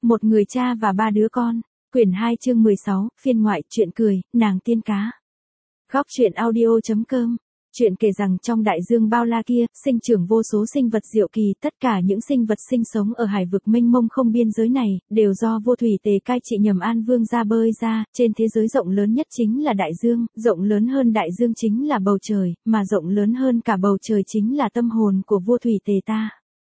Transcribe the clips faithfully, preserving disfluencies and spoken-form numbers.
Một người cha và ba đứa con. Quyển hai chương mười sáu, phiên ngoại, chuyện cười, nàng tiên cá. Góc truyện audio chấm com. Chuyện kể rằng trong đại dương bao la kia, sinh trưởng vô số sinh vật diệu kỳ, tất cả những sinh vật sinh sống ở hải vực mênh mông không biên giới này, đều do vua thủy tề cai trị Nhầm An Vương ra bơi ra, trên thế giới rộng lớn nhất chính là đại dương, rộng lớn hơn đại dương chính là bầu trời, mà rộng lớn hơn cả bầu trời chính là tâm hồn của vua thủy tề ta.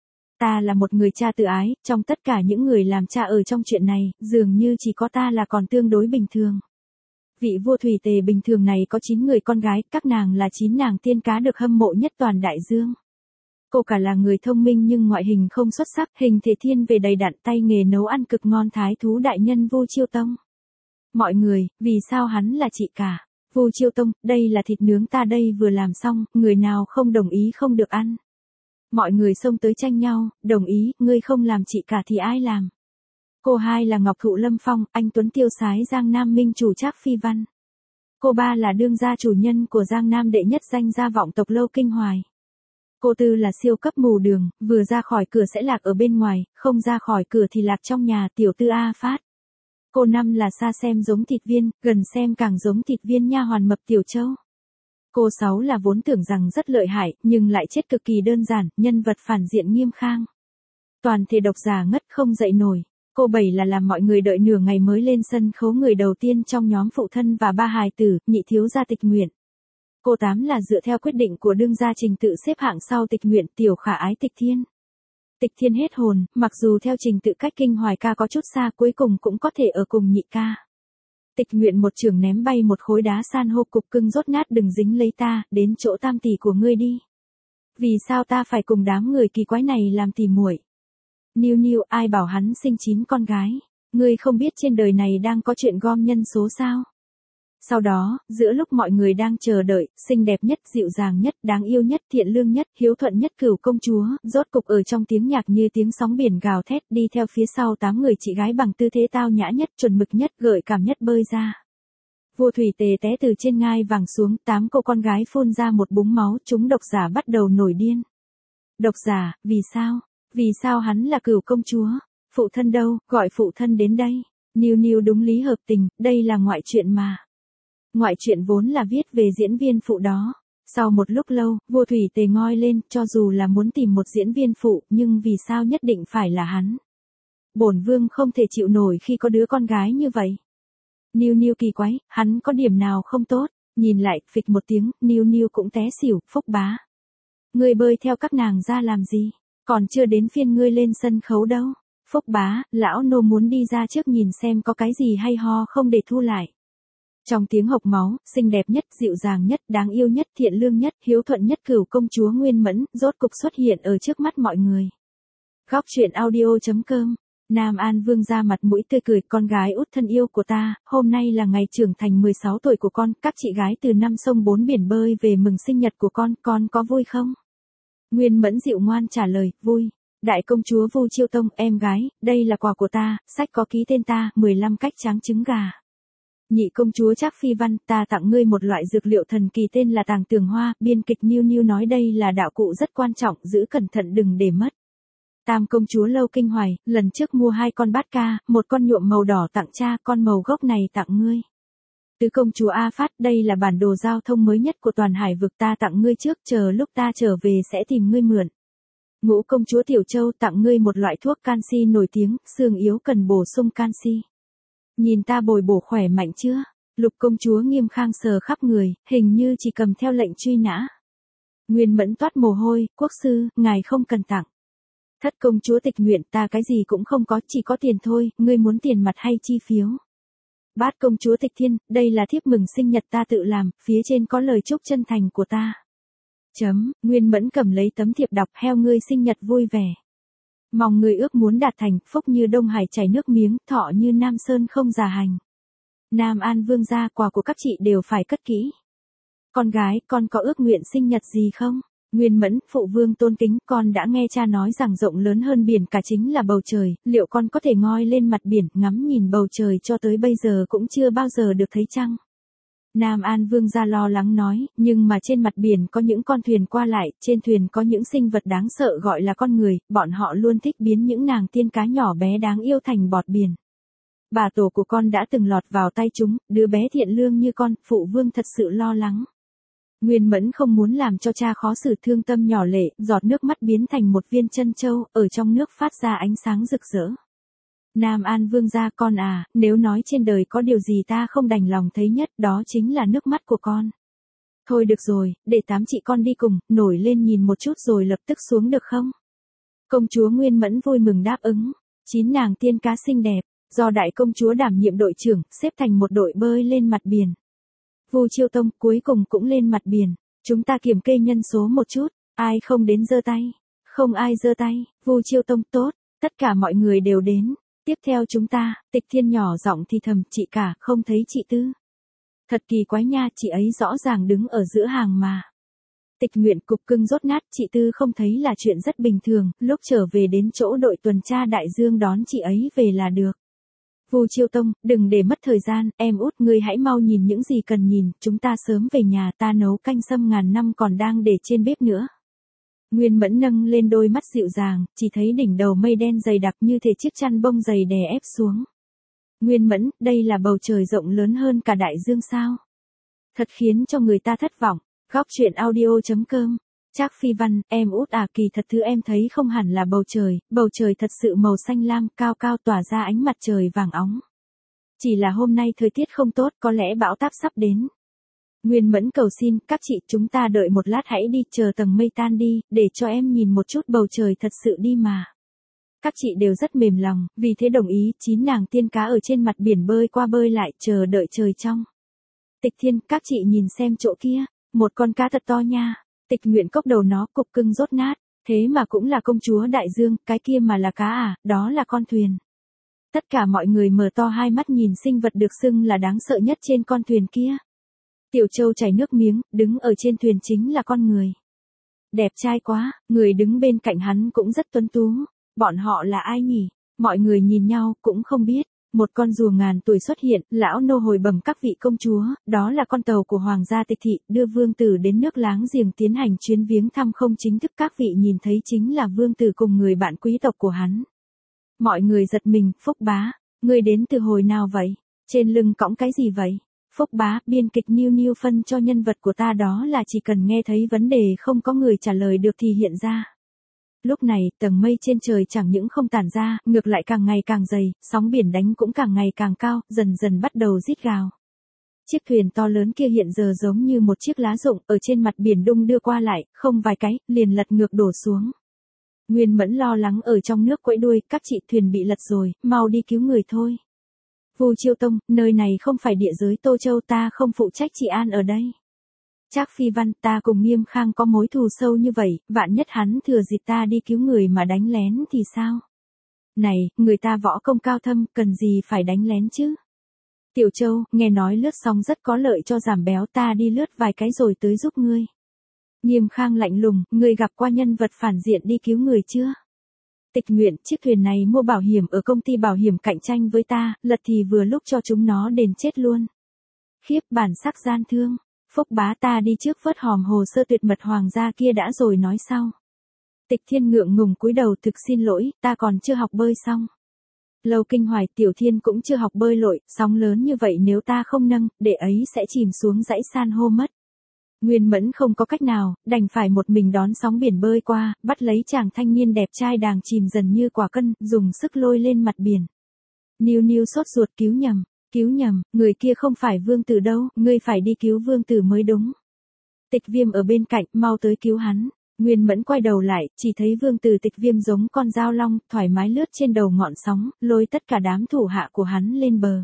Ta là một người cha tự ái, trong tất cả những người làm cha ở trong chuyện này, dường như chỉ có ta là còn tương đối bình thường. Vị vua thủy tề bình thường này có chín người con gái, các nàng là chín nàng tiên cá được hâm mộ nhất toàn đại dương. Cô cả là người thông minh nhưng ngoại hình không xuất sắc, hình thể thiên về đầy đặn, tay nghề nấu ăn cực ngon, thái thú đại nhân Vu Chiêu Tông. Mọi người, vì sao hắn là chị cả? Vu Chiêu Tông, đây là thịt nướng ta đây vừa làm xong, người nào không đồng ý không được ăn. Mọi người xông tới tranh nhau, đồng ý, ngươi không làm chị cả thì ai làm? Cô hai là Ngọc Thụ Lâm Phong, anh Tuấn Tiêu Sái Giang Nam Minh chủ Trác Phi Văn. Cô ba là đương gia chủ nhân của Giang Nam đệ nhất danh gia vọng tộc Lâu Kinh Hoài. Cô tư là siêu cấp mù đường, vừa ra khỏi cửa sẽ lạc ở bên ngoài, không ra khỏi cửa thì lạc trong nhà, tiểu tư A Phát. Cô năm là xa xem giống thịt viên, gần xem càng giống thịt viên nha hoàn mập Tiểu Châu. Cô sáu là vốn tưởng rằng rất lợi hại, nhưng lại chết cực kỳ đơn giản, nhân vật phản diện Nghiêm Khang. Toàn thể độc giả ngất không dậy nổi. Cô bảy là làm mọi người đợi nửa ngày mới lên sân khấu người đầu tiên trong nhóm phụ thân và ba hài tử, nhị thiếu gia Tịch Nguyện. Cô tám là dựa theo quyết định của đương gia trình tự xếp hạng sau Tịch Nguyện, tiểu khả ái Tịch Thiên. Tịch Thiên hết hồn, mặc dù theo trình tự cách Kinh Hoài ca có chút xa, cuối cùng cũng có thể ở cùng nhị ca. Tịch Nguyện một trường ném bay một khối đá san hô, cục cưng rốt nát, đừng dính lấy ta, đến chỗ tam tỷ của ngươi đi. Vì sao ta phải cùng đám người kỳ quái này làm tỉ muội? Niu Niu, ai bảo hắn sinh chín con gái? Ngươi không biết trên đời này đang có chuyện gom nhân số sao? Sau đó, giữa lúc mọi người đang chờ đợi, xinh đẹp nhất, dịu dàng nhất, đáng yêu nhất, thiện lương nhất, hiếu thuận nhất Cửu công chúa, rốt cục ở trong tiếng nhạc như tiếng sóng biển gào thét, đi theo phía sau tám người chị gái bằng tư thế tao nhã nhất, chuẩn mực nhất, gợi cảm nhất bơi ra. Vua thủy tề té từ trên ngai vàng xuống, tám cô con gái phun ra một búng máu, chúng độc giả bắt đầu nổi điên. Độc giả, vì sao? Vì sao hắn là Cửu công chúa? Phụ thân đâu, gọi phụ thân đến đây. Niu Niu đúng lý hợp tình, đây là ngoại truyện mà. Ngoại truyện vốn là viết về diễn viên phụ đó. Sau một lúc lâu, vua thủy tề ngoi lên, cho dù là muốn tìm một diễn viên phụ, nhưng vì sao nhất định phải là hắn? Bổn vương không thể chịu nổi khi có đứa con gái như vậy. Niu Niu kỳ quái, hắn có điểm nào không tốt? Nhìn lại, phịch một tiếng, Niu Niu cũng té xỉu. Phúc bá. Ngươi bơi theo các nàng ra làm gì? Còn chưa đến phiên ngươi lên sân khấu đâu. Phúc bá, lão nô muốn đi ra trước nhìn xem có cái gì hay ho không để thu lại. Trong tiếng hộc máu, xinh đẹp nhất, dịu dàng nhất, đáng yêu nhất, thiện lương nhất, hiếu thuận nhất Cửu công chúa Nguyên Mẫn, rốt cục xuất hiện ở trước mắt mọi người. Góc truyện audio chấm com. Nam An Vương ra mặt mũi tươi cười, con gái út thân yêu của ta, hôm nay là ngày trưởng thành mười sáu tuổi của con, các chị gái từ năm sông bốn biển bơi về mừng sinh nhật của con, con có vui không? Nguyên Mẫn dịu ngoan trả lời, vui. Đại công chúa Vu Chiêu Tông, em gái, đây là quà của ta, sách có ký tên ta, mười lăm cách tráng trứng gà. Nhị công chúa Trác Phi Văn, ta tặng ngươi một loại dược liệu thần kỳ tên là Tàng Tường Hoa, biên kịch Niu Niu nói đây là đạo cụ rất quan trọng, giữ cẩn thận đừng để mất. Tam công chúa Lâu Kinh Hoài, lần trước mua hai con bát ca, một con nhuộm màu đỏ tặng cha, con màu gốc này tặng ngươi. Tứ công chúa A Phát, đây là bản đồ giao thông mới nhất của toàn hải vực, ta tặng ngươi trước, chờ lúc ta trở về sẽ tìm ngươi mượn. Ngũ công chúa Tiểu Châu, tặng ngươi một loại thuốc canxi nổi tiếng, xương yếu cần bổ sung canxi. Nhìn ta bồi bổ khỏe mạnh chưa? Lục công chúa Nghiêm Khang sờ khắp người, hình như chỉ cầm theo lệnh truy nã. Nguyên Mẫn toát mồ hôi, quốc sư, ngài không cần tặng. Thất công chúa Tịch Nguyện, ta cái gì cũng không có, chỉ có tiền thôi, ngươi muốn tiền mặt hay chi phiếu? Bát công chúa Tịch Thiên, đây là thiếp mừng sinh nhật ta tự làm, phía trên có lời chúc chân thành của ta. Chấm, Nguyên Mẫn cầm lấy tấm thiệp đọc, heo ngươi sinh nhật vui vẻ. Mong người ước muốn đạt thành, phúc như Đông Hải chảy nước miếng, thọ như Nam Sơn không già hành. Nam An Vương gia, quà của các chị đều phải cất kỹ. Con gái, con có ước nguyện sinh nhật gì không? Nguyên Mẫn, phụ vương tôn kính, con đã nghe cha nói rằng rộng lớn hơn biển cả chính là bầu trời, liệu con có thể ngoi lên mặt biển, ngắm nhìn bầu trời cho tới bây giờ cũng chưa bao giờ được thấy trăng. Nam An Vương gia lo lắng nói, nhưng mà trên mặt biển có những con thuyền qua lại, trên thuyền có những sinh vật đáng sợ gọi là con người, bọn họ luôn thích biến những nàng tiên cá nhỏ bé đáng yêu thành bọt biển. Bà tổ của con đã từng lọt vào tay chúng, đứa bé thiện lương như con, phụ vương thật sự lo lắng. Nguyên Mẫn không muốn làm cho cha khó xử, thương tâm nhỏ lệ, giọt nước mắt biến thành một viên chân châu, ở trong nước phát ra ánh sáng rực rỡ. Nam An Vương gia, con à, nếu nói trên đời có điều gì ta không đành lòng thấy nhất, đó chính là nước mắt của con. Thôi được rồi, để tám chị con đi cùng, nổi lên nhìn một chút rồi lập tức xuống được không? Công chúa Nguyên Mẫn vui mừng đáp ứng. Chín nàng tiên cá xinh đẹp, do đại công chúa đảm nhiệm đội trưởng, xếp thành một đội bơi lên mặt biển. Vu Chiêu Tông cuối cùng cũng lên mặt biển. Chúng ta kiểm kê nhân số một chút, ai không đến giơ tay? Không ai giơ tay. Vu Chiêu Tông tốt, tất cả mọi người đều đến. Tiếp theo chúng ta, Tịch Thiên nhỏ giọng thì thầm, chị cả, không thấy chị Tư. Thật kỳ quái nha, chị ấy rõ ràng đứng ở giữa hàng mà. Tịch Nguyện cục cưng rốt nát, chị Tư không thấy là chuyện rất bình thường, lúc trở về đến chỗ đội tuần tra đại dương đón chị ấy về là được. Vu Chiêu Tông, đừng để mất thời gian, em út ngươi hãy mau nhìn những gì cần nhìn, chúng ta sớm về nhà, ta nấu canh sâm ngàn năm còn đang để trên bếp nữa. Nguyên Mẫn nâng lên đôi mắt dịu dàng, chỉ thấy đỉnh đầu mây đen dày đặc như thể chiếc chăn bông dày đè ép xuống. Nguyên Mẫn, đây là bầu trời rộng lớn hơn cả đại dương sao? Thật khiến cho người ta thất vọng. Góc truyện audio chấm com. Trác Phi Văn, em út à, kỳ thật thứ em thấy không hẳn là bầu trời, bầu trời thật sự màu xanh lam, cao cao tỏa ra ánh mặt trời vàng óng. Chỉ là hôm nay thời tiết không tốt, có lẽ bão táp sắp đến. Nguyên Mẫn cầu xin, các chị chúng ta đợi một lát hãy đi, chờ tầng mây tan đi, để cho em nhìn một chút bầu trời thật sự đi mà. Các chị đều rất mềm lòng, vì thế đồng ý, chín nàng tiên cá ở trên mặt biển bơi qua bơi lại, chờ đợi trời trong. Tịch Thiên, các chị nhìn xem chỗ kia, một con cá thật to nha. Tịch Nguyện cốc đầu nó cục cưng rốt nát, thế mà cũng là công chúa đại dương, cái kia mà là cá à, đó là con thuyền. Tất cả mọi người mở to hai mắt nhìn sinh vật được xưng là đáng sợ nhất trên con thuyền kia. Tiểu Châu chảy nước miếng, đứng ở trên thuyền chính là con người. Đẹp trai quá, người đứng bên cạnh hắn cũng rất tuấn tú. Bọn họ là ai nhỉ? Mọi người nhìn nhau cũng không biết. Một con rùa ngàn tuổi xuất hiện, lão nô hồi bẩm các vị công chúa, đó là con tàu của Hoàng gia Tịch Thị, đưa vương tử đến nước láng giềng tiến hành chuyến viếng thăm không chính thức, các vị nhìn thấy chính là vương tử cùng người bạn quý tộc của hắn. Mọi người giật mình, Phúc bá, người đến từ hồi nào vậy? Trên lưng cõng cái gì vậy? Phúc bá, biên kịch Niu Niu phân cho nhân vật của ta đó là chỉ cần nghe thấy vấn đề không có người trả lời được thì hiện ra. Lúc này, tầng mây trên trời chẳng những không tản ra, ngược lại càng ngày càng dày, sóng biển đánh cũng càng ngày càng cao, dần dần bắt đầu rít gào. Chiếc thuyền to lớn kia hiện giờ giống như một chiếc lá rụng, ở trên mặt biển đung đưa qua lại, không vài cái, liền lật ngược đổ xuống. Nguyên Mẫn lo lắng ở trong nước quẫy đuôi, các chị thuyền bị lật rồi, mau đi cứu người thôi. Vu Chiêu Tông, nơi này không phải địa giới Tô Châu, ta không phụ trách trị an ở đây. Trác Phi Văn, ta cùng Nghiêm Khang có mối thù sâu như vậy, vạn nhất hắn thừa dịp ta đi cứu người mà đánh lén thì sao? Này, người ta võ công cao thâm, cần gì phải đánh lén chứ? Tiểu Châu, nghe nói lướt sóng rất có lợi cho giảm béo, ta đi lướt vài cái rồi tới giúp ngươi. Nghiêm Khang lạnh lùng, ngươi gặp qua nhân vật phản diện đi cứu người chưa? Tịch Nguyện, chiếc thuyền này mua bảo hiểm ở công ty bảo hiểm cạnh tranh với ta, lật thì vừa lúc cho chúng nó đền chết luôn. Khiếp, bản sắc gian thương. Phúc bá, ta đi trước vớt hòm hồ sơ tuyệt mật hoàng gia kia đã rồi nói sau. Tịch Thiên ngượng ngùng cúi đầu, thực xin lỗi, ta còn chưa học bơi xong. Lâu Kinh Hoài, Tiểu Thiên cũng chưa học bơi lội, sóng lớn như vậy nếu ta không nâng, để ấy sẽ chìm xuống dãy san hô mất. Nguyên Mẫn không có cách nào, đành phải một mình đón sóng biển bơi qua, bắt lấy chàng thanh niên đẹp trai đang chìm dần như quả cân, dùng sức lôi lên mặt biển. Niu Niu sốt ruột, cứu nhầm, cứu nhầm, người kia không phải vương tử đâu, ngươi phải đi cứu vương tử mới đúng. Tịch Viêm ở bên cạnh, mau tới cứu hắn. Nguyên Mẫn quay đầu lại, chỉ thấy vương tử Tịch Viêm giống con dao long, thoải mái lướt trên đầu ngọn sóng, lôi tất cả đám thủ hạ của hắn lên bờ.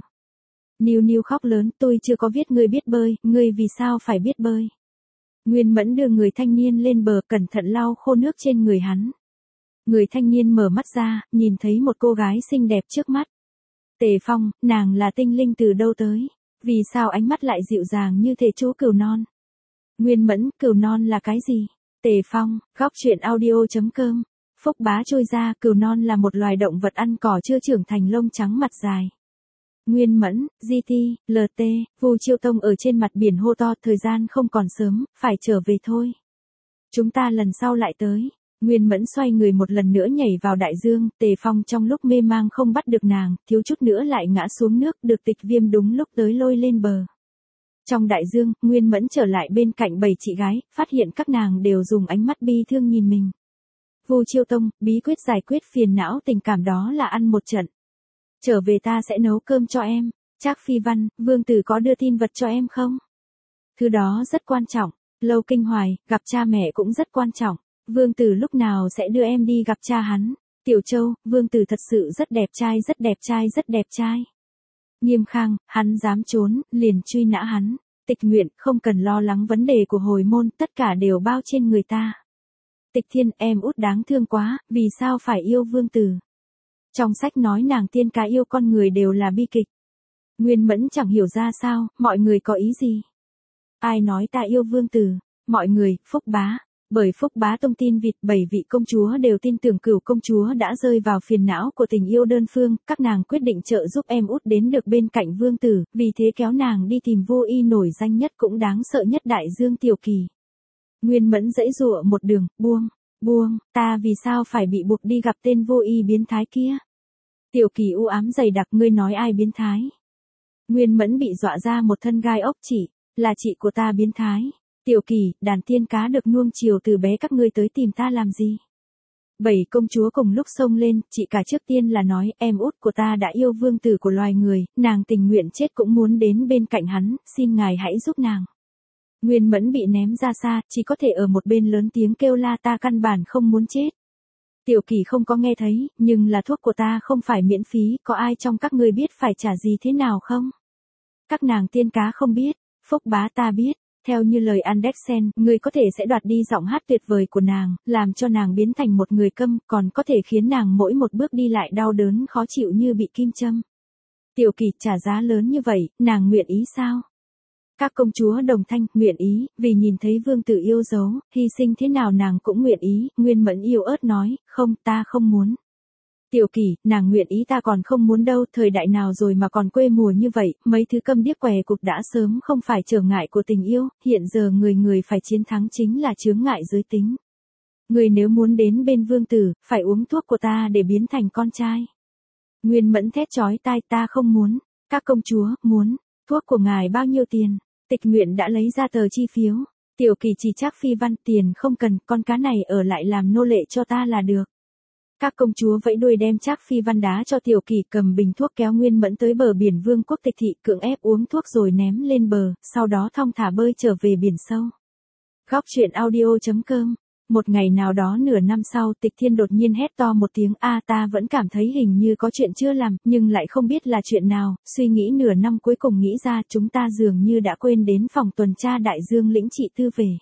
Niu Niu khóc lớn, tôi chưa có viết ngươi biết bơi, ngươi vì sao phải biết bơi? Nguyên Mẫn đưa người thanh niên lên bờ, cẩn thận lau khô nước trên người hắn. Người thanh niên mở mắt ra, nhìn thấy một cô gái xinh đẹp trước mắt. Tề Phong, nàng là tinh linh từ đâu tới? Vì sao ánh mắt lại dịu dàng như thể chú cừu non? Nguyên Mẫn, cừu non là cái gì? Tề Phong, góc truyện audio chấm com. Phúc bá trôi ra, cừu non là một loài động vật ăn cỏ chưa trưởng thành, lông trắng mặt dài. Nguyên Mẫn, giê tê, lờ tê, Vu Chiêu Tông ở trên mặt biển hô to, thời gian không còn sớm, phải trở về thôi. Chúng ta lần sau lại tới. Nguyên Mẫn xoay người một lần nữa nhảy vào đại dương, Tề Phong trong lúc mê mang không bắt được nàng, thiếu chút nữa lại ngã xuống nước, được Tịch Viêm đúng lúc tới lôi lên bờ. Trong đại dương, Nguyên Mẫn trở lại bên cạnh bầy chị gái, phát hiện các nàng đều dùng ánh mắt bi thương nhìn mình. Vu Chiêu Tông, bí quyết giải quyết phiền não tình cảm đó là ăn một trận. Trở về ta sẽ nấu cơm cho em. Trác Phi Văn, Vương Tử có đưa tin vật cho em không? Thứ đó rất quan trọng. Lâu Kinh Hoài, gặp cha mẹ cũng rất quan trọng. Vương Tử lúc nào sẽ đưa em đi gặp cha hắn? Tiểu Châu, Vương Tử thật sự rất đẹp trai, rất đẹp trai, rất đẹp trai. Nghiêm Khang, hắn dám trốn, liền truy nã hắn. Tịch Nguyện, không cần lo lắng vấn đề của hồi môn, tất cả đều bao trên người ta. Tịch Thiên, em út đáng thương quá, vì sao phải yêu Vương Tử? Trong sách nói nàng tiên cá yêu con người đều là bi kịch. Nguyên Mẫn chẳng hiểu ra sao, mọi người có ý gì? Ai nói ta yêu Vương Tử? Mọi người, Phúc Bá. Bởi Phúc Bá tung tin vịt, bảy vị công chúa đều tin tưởng Cửu công chúa đã rơi vào phiền não của tình yêu đơn phương, các nàng quyết định trợ giúp em út đến được bên cạnh Vương Tử, vì thế kéo nàng đi tìm vô y nổi danh nhất cũng đáng sợ nhất đại dương Tiểu Kỳ. Nguyên Mẫn giãy giụa một đường, buông, buông, ta vì sao phải bị buộc đi gặp tên vô y biến thái kia? Tiểu Kỳ u ám dày đặc, ngươi nói ai biến thái? Nguyên Mẫn bị dọa ra một thân gai ốc, chỉ là chị của ta biến thái. Tiểu Kỳ, đàn tiên cá được nuông chiều từ bé, các ngươi tới tìm ta làm gì? Bảy công chúa cùng lúc xông lên, chị cả trước tiên là nói, em út của ta đã yêu Vương Tử của loài người, nàng tình nguyện chết cũng muốn đến bên cạnh hắn, xin ngài hãy giúp nàng. Nguyên Mẫn bị ném ra xa, chỉ có thể ở một bên lớn tiếng kêu la, ta căn bản không muốn chết. Tiểu Kỳ không có nghe thấy, nhưng là thuốc của ta không phải miễn phí, có ai trong các ngươi biết phải trả gì thế nào không? Các nàng tiên cá không biết, Phúc Bá ta biết. Theo như lời Andersen, người có thể sẽ đoạt đi giọng hát tuyệt vời của nàng, làm cho nàng biến thành một người câm, còn có thể khiến nàng mỗi một bước đi lại đau đớn khó chịu như bị kim châm. Tiểu Kỳ, trả giá lớn như vậy, nàng nguyện ý sao? Các công chúa đồng thanh, nguyện ý, vì nhìn thấy Vương Tử yêu dấu, hy sinh thế nào nàng cũng nguyện ý. Nguyên Mẫn yếu ớt nói, không, ta không muốn. Tiểu Kỳ, nàng nguyện ý, ta còn không muốn đâu, thời đại nào rồi mà còn quê mùa như vậy, mấy thứ câm điếc què cục đã sớm không phải trở ngại của tình yêu, hiện giờ người người phải chiến thắng chính là chướng ngại giới tính. Người nếu muốn đến bên Vương Tử, phải uống thuốc của ta để biến thành con trai. Nguyên Mẫn thét chói tai, ta không muốn. Các công chúa, muốn. Thuốc của ngài bao nhiêu tiền? Tịch Nguyện đã lấy ra tờ chi phiếu. Tiểu Kỳ chỉ Trác Phi Văn, tiền không cần, con cá này ở lại làm nô lệ cho ta là được. Các công chúa vẫy đuôi đem Trác Phi Văn đá cho Tiểu Kỳ, cầm bình thuốc kéo Nguyên Mẫn tới bờ biển Vương quốc Tịch thị, cưỡng ép uống thuốc rồi ném lên bờ, sau đó thong thả bơi trở về biển sâu. Góc truyện audio chấm com. Một ngày nào đó nửa năm sau, Tịch Thiên đột nhiên hét to một tiếng, a ta vẫn cảm thấy hình như có chuyện chưa làm, nhưng lại không biết là chuyện nào, suy nghĩ nửa năm cuối cùng nghĩ ra, chúng ta dường như đã quên đến phòng tuần tra đại dương lĩnh trị tư về.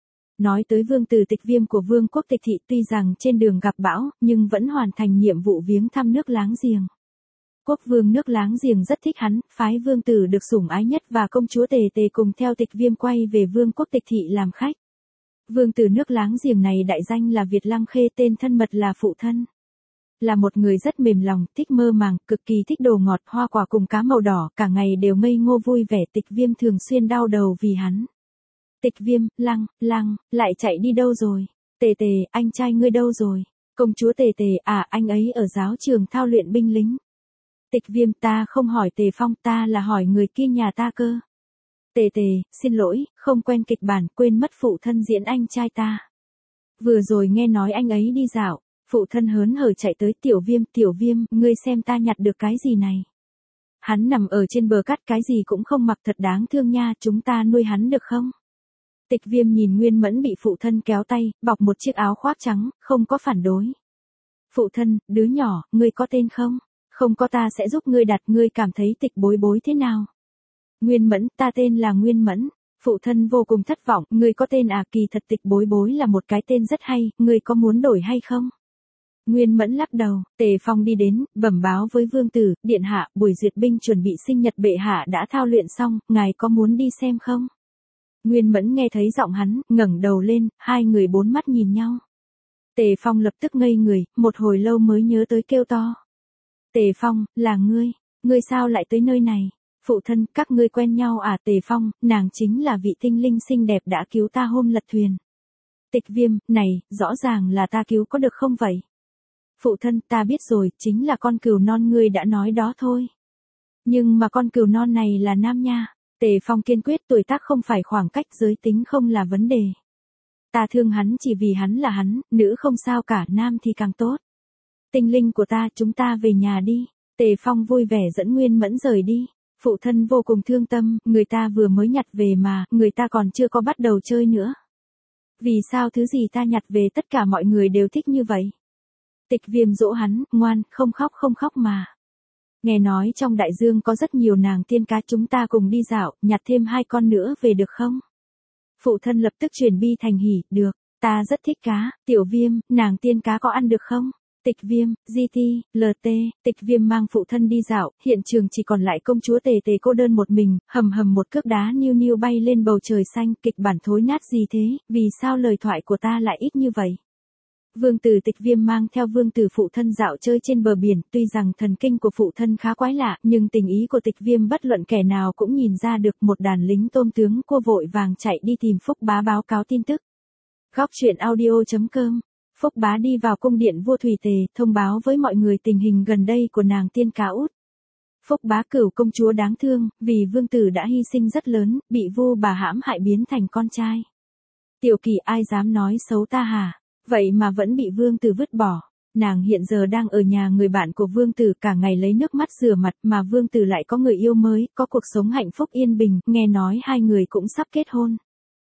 Nói tới Vương Tử Tịch Viêm của Vương quốc Tịch thị, tuy rằng trên đường gặp bão, nhưng vẫn hoàn thành nhiệm vụ viếng thăm nước láng giềng. Quốc vương nước láng giềng rất thích hắn, phái Vương Tử được sủng ái nhất và công chúa Tề Tề cùng theo Tịch Viêm quay về Vương quốc Tịch thị làm khách. Vương Tử nước láng giềng này đại danh là Việt Lăng Khê, tên thân mật là Phụ Thân. Là một người rất mềm lòng, thích mơ màng, cực kỳ thích đồ ngọt, hoa quả cùng cá màu đỏ, cả ngày đều ngây ngô vui vẻ. Tịch Viêm thường xuyên đau đầu vì hắn. Tịch Viêm, Lăng, Lăng, lại chạy đi đâu rồi? Tề Tề, anh trai ngươi đâu rồi? Công chúa Tề Tề, à anh ấy ở giáo trường thao luyện binh lính. Tịch Viêm, ta không hỏi Tề Phong, ta là hỏi người kia nhà ta cơ. Tề Tề, xin lỗi, không quen kịch bản, quên mất Phụ Thân diễn anh trai ta. Vừa rồi nghe nói anh ấy đi dạo, Phụ Thân hớn hở chạy tới, Tiểu Viêm, Tiểu Viêm, ngươi xem ta nhặt được cái gì này. Hắn nằm ở trên bờ cát, cái gì cũng không mặc, thật đáng thương nha, chúng ta nuôi hắn được không? Tịch Viêm nhìn Nguyên Mẫn bị Phụ Thân kéo tay, bọc một chiếc áo khoác trắng, không có phản đối. Phụ Thân, đứa nhỏ, ngươi có tên không? Không có, ta sẽ giúp ngươi đặt, ngươi cảm thấy Tịch Bối Bối thế nào? Nguyên Mẫn, ta tên là Nguyên Mẫn. Phụ Thân vô cùng thất vọng, ngươi có tên à, kỳ thật Tịch Bối Bối là một cái tên rất hay, ngươi có muốn đổi hay không? Nguyên Mẫn lắc đầu. Tề Phong đi đến, bẩm báo với Vương Tử, điện hạ, buổi duyệt binh chuẩn bị sinh nhật bệ hạ đã thao luyện xong, ngài có muốn đi xem không? Nguyên Mẫn nghe thấy giọng hắn, ngẩng đầu lên, hai người bốn mắt nhìn nhau. Tề Phong lập tức ngây người, một hồi lâu mới nhớ tới kêu to. Tề Phong, là ngươi. Ngươi sao lại tới nơi này? Phụ thân, các ngươi quen nhau à? Tề Phong, nàng chính là vị tinh linh xinh đẹp đã cứu ta hôm lật thuyền. Tịch Viêm, này, rõ ràng là ta cứu có được không vậy? Phụ thân, ta biết rồi, chính là con cừu non ngươi đã nói đó thôi. Nhưng mà con cừu non này là nam nha. Tề Phong kiên quyết, tuổi tác không phải khoảng cách, giới tính không là vấn đề. Ta thương hắn chỉ vì hắn là hắn, nữ không sao cả, nam thì càng tốt. Tinh linh của ta, chúng ta về nhà đi. Tề Phong vui vẻ dẫn Nguyên Mẫn rời đi. Phụ thân vô cùng thương tâm, người ta vừa mới nhặt về mà, người ta còn chưa có bắt đầu chơi nữa. Vì sao thứ gì ta nhặt về tất cả mọi người đều thích như vậy? Tịch Viêm dỗ hắn, ngoan, không khóc không khóc mà. Nghe nói trong đại dương có rất nhiều nàng tiên cá, chúng ta cùng đi dạo, nhặt thêm hai con nữa về được không? Phụ thân lập tức chuyển bi thành hỉ, được, ta rất thích cá. Tiểu Viêm, nàng tiên cá có ăn được không? Tịch Viêm, giê tê, lờ tê, Tịch Viêm mang phụ thân đi dạo, hiện trường chỉ còn lại công chúa Tề Tề cô đơn một mình, hầm hầm một cước đá niu niu bay lên bầu trời xanh, kịch bản thối nát gì thế, vì sao lời thoại của ta lại ít như vậy? Vương tử Tịch Viêm mang theo vương tử phụ thân dạo chơi trên bờ biển, tuy rằng thần kinh của phụ thân khá quái lạ, nhưng tình ý của Tịch Viêm bất luận kẻ nào cũng nhìn ra được. Một đàn lính tôm tướng cua vội vàng chạy đi tìm Phúc Bá báo cáo tin tức. Góc truyện audio chấm com. Phúc Bá đi vào cung điện vua Thủy Tề, thông báo với mọi người tình hình gần đây của nàng tiên cá út. Phúc Bá cửu công chúa đáng thương, vì vương tử đã hy sinh rất lớn, bị vua bà hãm hại biến thành con trai. Tiểu Kỳ, ai dám nói xấu ta hả? Vậy mà vẫn bị vương tử vứt bỏ. Nàng hiện giờ đang ở nhà người bạn của vương tử, cả ngày lấy nước mắt rửa mặt, mà vương tử lại có người yêu mới, có cuộc sống hạnh phúc yên bình, nghe nói hai người cũng sắp kết hôn.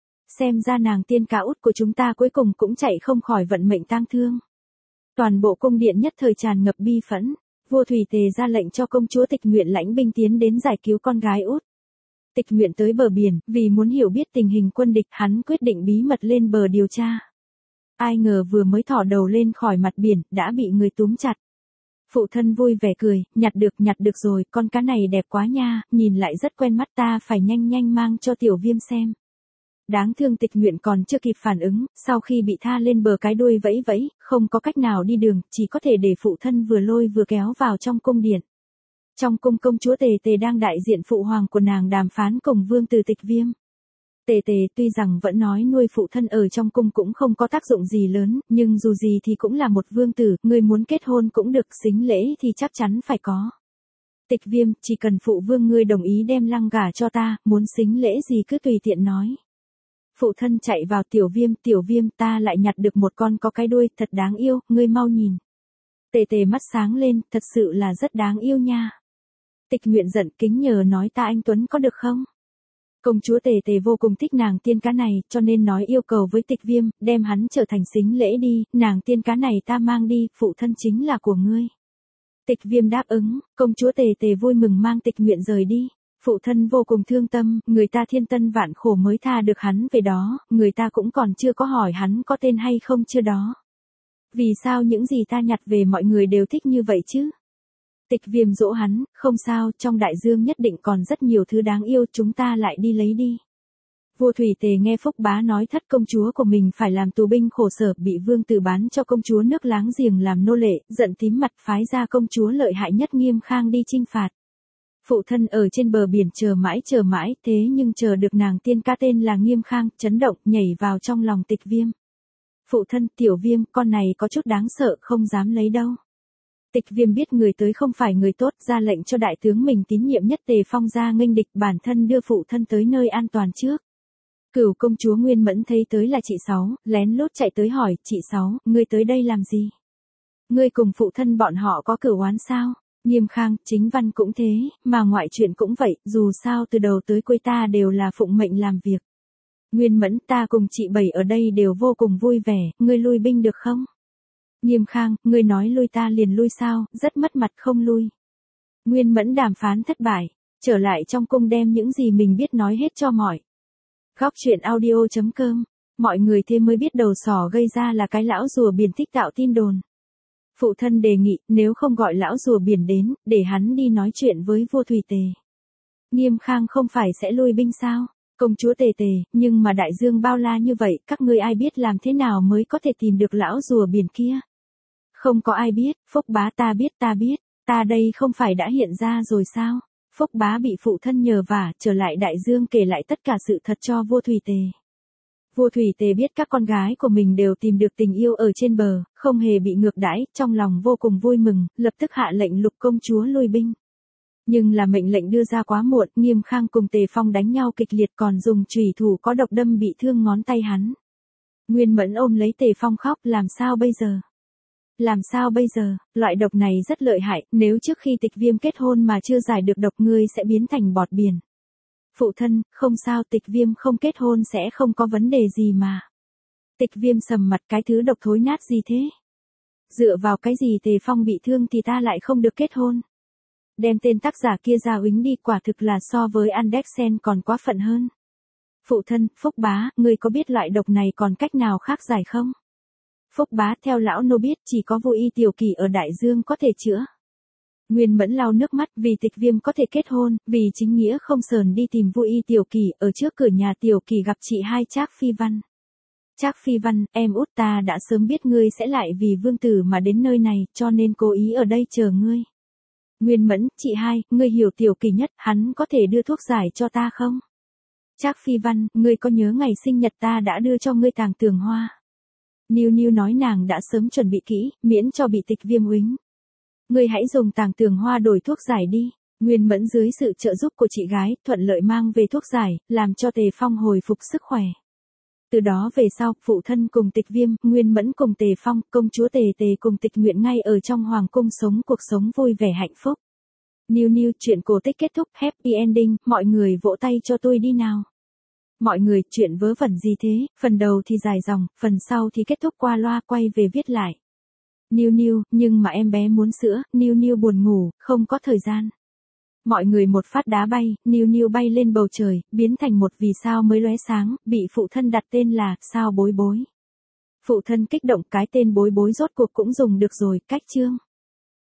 Xem ra nàng tiên cá út của chúng ta cuối cùng cũng chạy không khỏi vận mệnh tang thương. Toàn bộ cung điện nhất thời tràn ngập bi phẫn. Vua Thủy Tề ra lệnh cho công chúa Tịch Nguyện lãnh binh tiến đến giải cứu con gái út. Tịch Nguyện tới bờ biển, vì muốn hiểu biết tình hình quân địch, hắn quyết định bí mật lên bờ điều tra. Ai ngờ vừa mới thò đầu lên khỏi mặt biển, đã bị người túm chặt. Phụ thân vui vẻ cười, nhặt được, nhặt được rồi, con cá này đẹp quá nha, nhìn lại rất quen mắt, ta phải nhanh nhanh mang cho Tiểu Viêm xem. Đáng thương Tịch Nguyện còn chưa kịp phản ứng, sau khi bị tha lên bờ cái đuôi vẫy vẫy, không có cách nào đi đường, chỉ có thể để phụ thân vừa lôi vừa kéo vào trong cung điện. Trong cung, công chúa Tề Tề đang đại diện phụ hoàng của nàng đàm phán cùng vương tử Tịch Viêm. Tề Tề tuy rằng vẫn nói nuôi phụ thân ở trong cung cũng không có tác dụng gì lớn, nhưng dù gì thì cũng là một vương tử, người muốn kết hôn cũng được, sính lễ thì chắc chắn phải có. Tịch Viêm, chỉ cần phụ vương ngươi đồng ý đem lăng gả cho ta, muốn sính lễ gì cứ tùy tiện nói. Phụ thân chạy vào, Tiểu Viêm, Tiểu Viêm, ta lại nhặt được một con có cái đuôi, thật đáng yêu, ngươi mau nhìn. Tề Tề mắt sáng lên, thật sự là rất đáng yêu nha. Tịch Nguyện giận, kính nhờ nói ta anh Tuấn có được không? Công chúa Tề Tề vô cùng thích nàng tiên cá này, cho nên nói yêu cầu với Tịch Viêm, đem hắn trở thành sính lễ đi, nàng tiên cá này ta mang đi, phụ thân chính là của ngươi. Tịch Viêm đáp ứng, công chúa Tề Tề vui mừng mang Tịch Nguyện rời đi. Phụ thân vô cùng thương tâm, người ta thiên tân vạn khổ mới tha được hắn về đó, người ta cũng còn chưa có hỏi hắn có tên hay không chưa đó. Vì sao những gì ta nhặt về mọi người đều thích như vậy chứ? Tịch Viêm dỗ hắn, không sao, trong đại dương nhất định còn rất nhiều thứ đáng yêu, chúng ta lại đi lấy đi. Vua Thủy Tề nghe Phúc Bá nói thất công chúa của mình phải làm tù binh khổ sở, bị vương tử bán cho công chúa nước láng giềng làm nô lệ, giận tím mặt phái ra công chúa lợi hại nhất Nghiêm Khang đi chinh phạt. Phụ thân ở trên bờ biển chờ mãi chờ mãi, thế nhưng chờ được nàng tiên ca tên là Nghiêm Khang, chấn động, nhảy vào trong lòng Tịch Viêm. Phụ thân, Tiểu Viêm, con này có chút đáng sợ, không dám lấy đâu. Tịch Viêm biết người tới không phải người tốt, ra lệnh cho đại tướng mình tín nhiệm nhất Tề Phong ra nghênh địch, bản thân đưa phụ thân tới nơi an toàn trước. Cửu công chúa Nguyên Mẫn thấy tới là chị Sáu, lén lút chạy tới hỏi, chị Sáu, ngươi tới đây làm gì? Ngươi cùng phụ thân bọn họ có cửu oán sao? Nghiêm Khang, chính văn cũng thế, mà ngoại chuyện cũng vậy, dù sao từ đầu tới cuối ta đều là phụng mệnh làm việc. Nguyên Mẫn, ta cùng chị Bảy ở đây đều vô cùng vui vẻ, ngươi lui binh được không? Nghiêm Khang, ngươi nói lui ta liền lui sao, rất mất mặt không lui. Nguyên Mẫn đàm phán thất bại, trở lại trong cung đem những gì mình biết nói hết cho mọi. Góc truyện audio chấm com, mọi người thêm mới biết đầu sỏ gây ra là cái lão rùa biển thích tạo tin đồn. Phụ thân đề nghị, nếu không gọi lão rùa biển đến, để hắn đi nói chuyện với vua Thủy Tề. Nghiêm Khang không phải sẽ lui binh sao? Công chúa Tề Tề, nhưng mà đại dương bao la như vậy, các ngươi ai biết làm thế nào mới có thể tìm được lão rùa biển kia? Không có ai biết, Phúc Bá ta biết ta biết. Ta đây không phải đã hiện ra rồi sao? Phúc Bá bị phụ thân nhờ vả, trở lại đại dương kể lại tất cả sự thật cho vua Thủy Tề. Vua Thủy Tề biết các con gái của mình đều tìm được tình yêu ở trên bờ, không hề bị ngược đãi, trong lòng vô cùng vui mừng, lập tức hạ lệnh Lục công chúa lui binh. Nhưng là mệnh lệnh đưa ra quá muộn, Nghiêm Khang cùng Tề Phong đánh nhau kịch liệt còn dùng chùy thủ có độc đâm bị thương ngón tay hắn. Nguyên Mẫn ôm lấy Tề Phong khóc, làm sao bây giờ? Làm sao bây giờ, loại độc này rất lợi hại, nếu trước khi Tịch Viêm kết hôn mà chưa giải được độc ngươi sẽ biến thành bọt biển. Phụ thân, không sao, Tịch Viêm không kết hôn sẽ không có vấn đề gì mà. Tịch Viêm sầm mặt, cái thứ độc thối nát gì thế? Dựa vào cái gì Tề Phong bị thương thì ta lại không được kết hôn? Đem tên tác giả kia ra uýnh đi, quả thực là so với Andersen còn quá phận hơn. Phụ thân, Phúc Bá, ngươi có biết loại độc này còn cách nào khác giải không? Phúc Bá, theo lão nô biết chỉ có vô y tiểu kỳ ở đại dương có thể chữa. Nguyên Mẫn lau nước mắt, vì Tịch Viêm có thể kết hôn, vì chính nghĩa không sờn đi tìm vô y tiểu kỳ, ở trước cửa nhà tiểu kỳ gặp chị hai Trác Phi Văn. Trác Phi Văn, em út ta đã sớm biết ngươi sẽ lại vì vương tử mà đến nơi này, cho nên cố ý ở đây chờ ngươi. Nguyên Mẫn, chị hai, ngươi hiểu tiểu kỳ nhất, hắn có thể đưa thuốc giải cho ta không? Trác Phi Văn, ngươi có nhớ ngày sinh nhật ta đã đưa cho ngươi tàng tường hoa? Niu Niu nói nàng đã sớm chuẩn bị kỹ, miễn cho bị Tịch Viêm uýnh. Ngươi hãy dùng tàng tường hoa đổi thuốc giải đi. Nguyên Mẫn dưới sự trợ giúp của chị gái, thuận lợi mang về thuốc giải, làm cho Tề Phong hồi phục sức khỏe. Từ đó về sau, phụ thân cùng Tịch Viêm, Nguyên Mẫn cùng Tề Phong, công chúa Tề Tề cùng Tịch Nguyện ngay ở trong hoàng cung sống cuộc sống vui vẻ hạnh phúc. Niu Niu, chuyện cổ tích kết thúc, happy ending, mọi người vỗ tay cho tôi đi nào. Mọi người, chuyện vớ vẩn gì thế, phần đầu thì dài dòng, phần sau thì kết thúc qua loa, quay về viết lại. Niu Niu, nhưng mà em bé muốn sữa, Niu Niu buồn ngủ, không có thời gian. Mọi người một phát đá bay, Niu Niu bay lên bầu trời, biến thành một vì sao mới lóe sáng, bị phụ thân đặt tên là Sao Bối Bối. Phụ thân kích động, cái tên Bối Bối rốt cuộc cũng dùng được rồi, cách chương.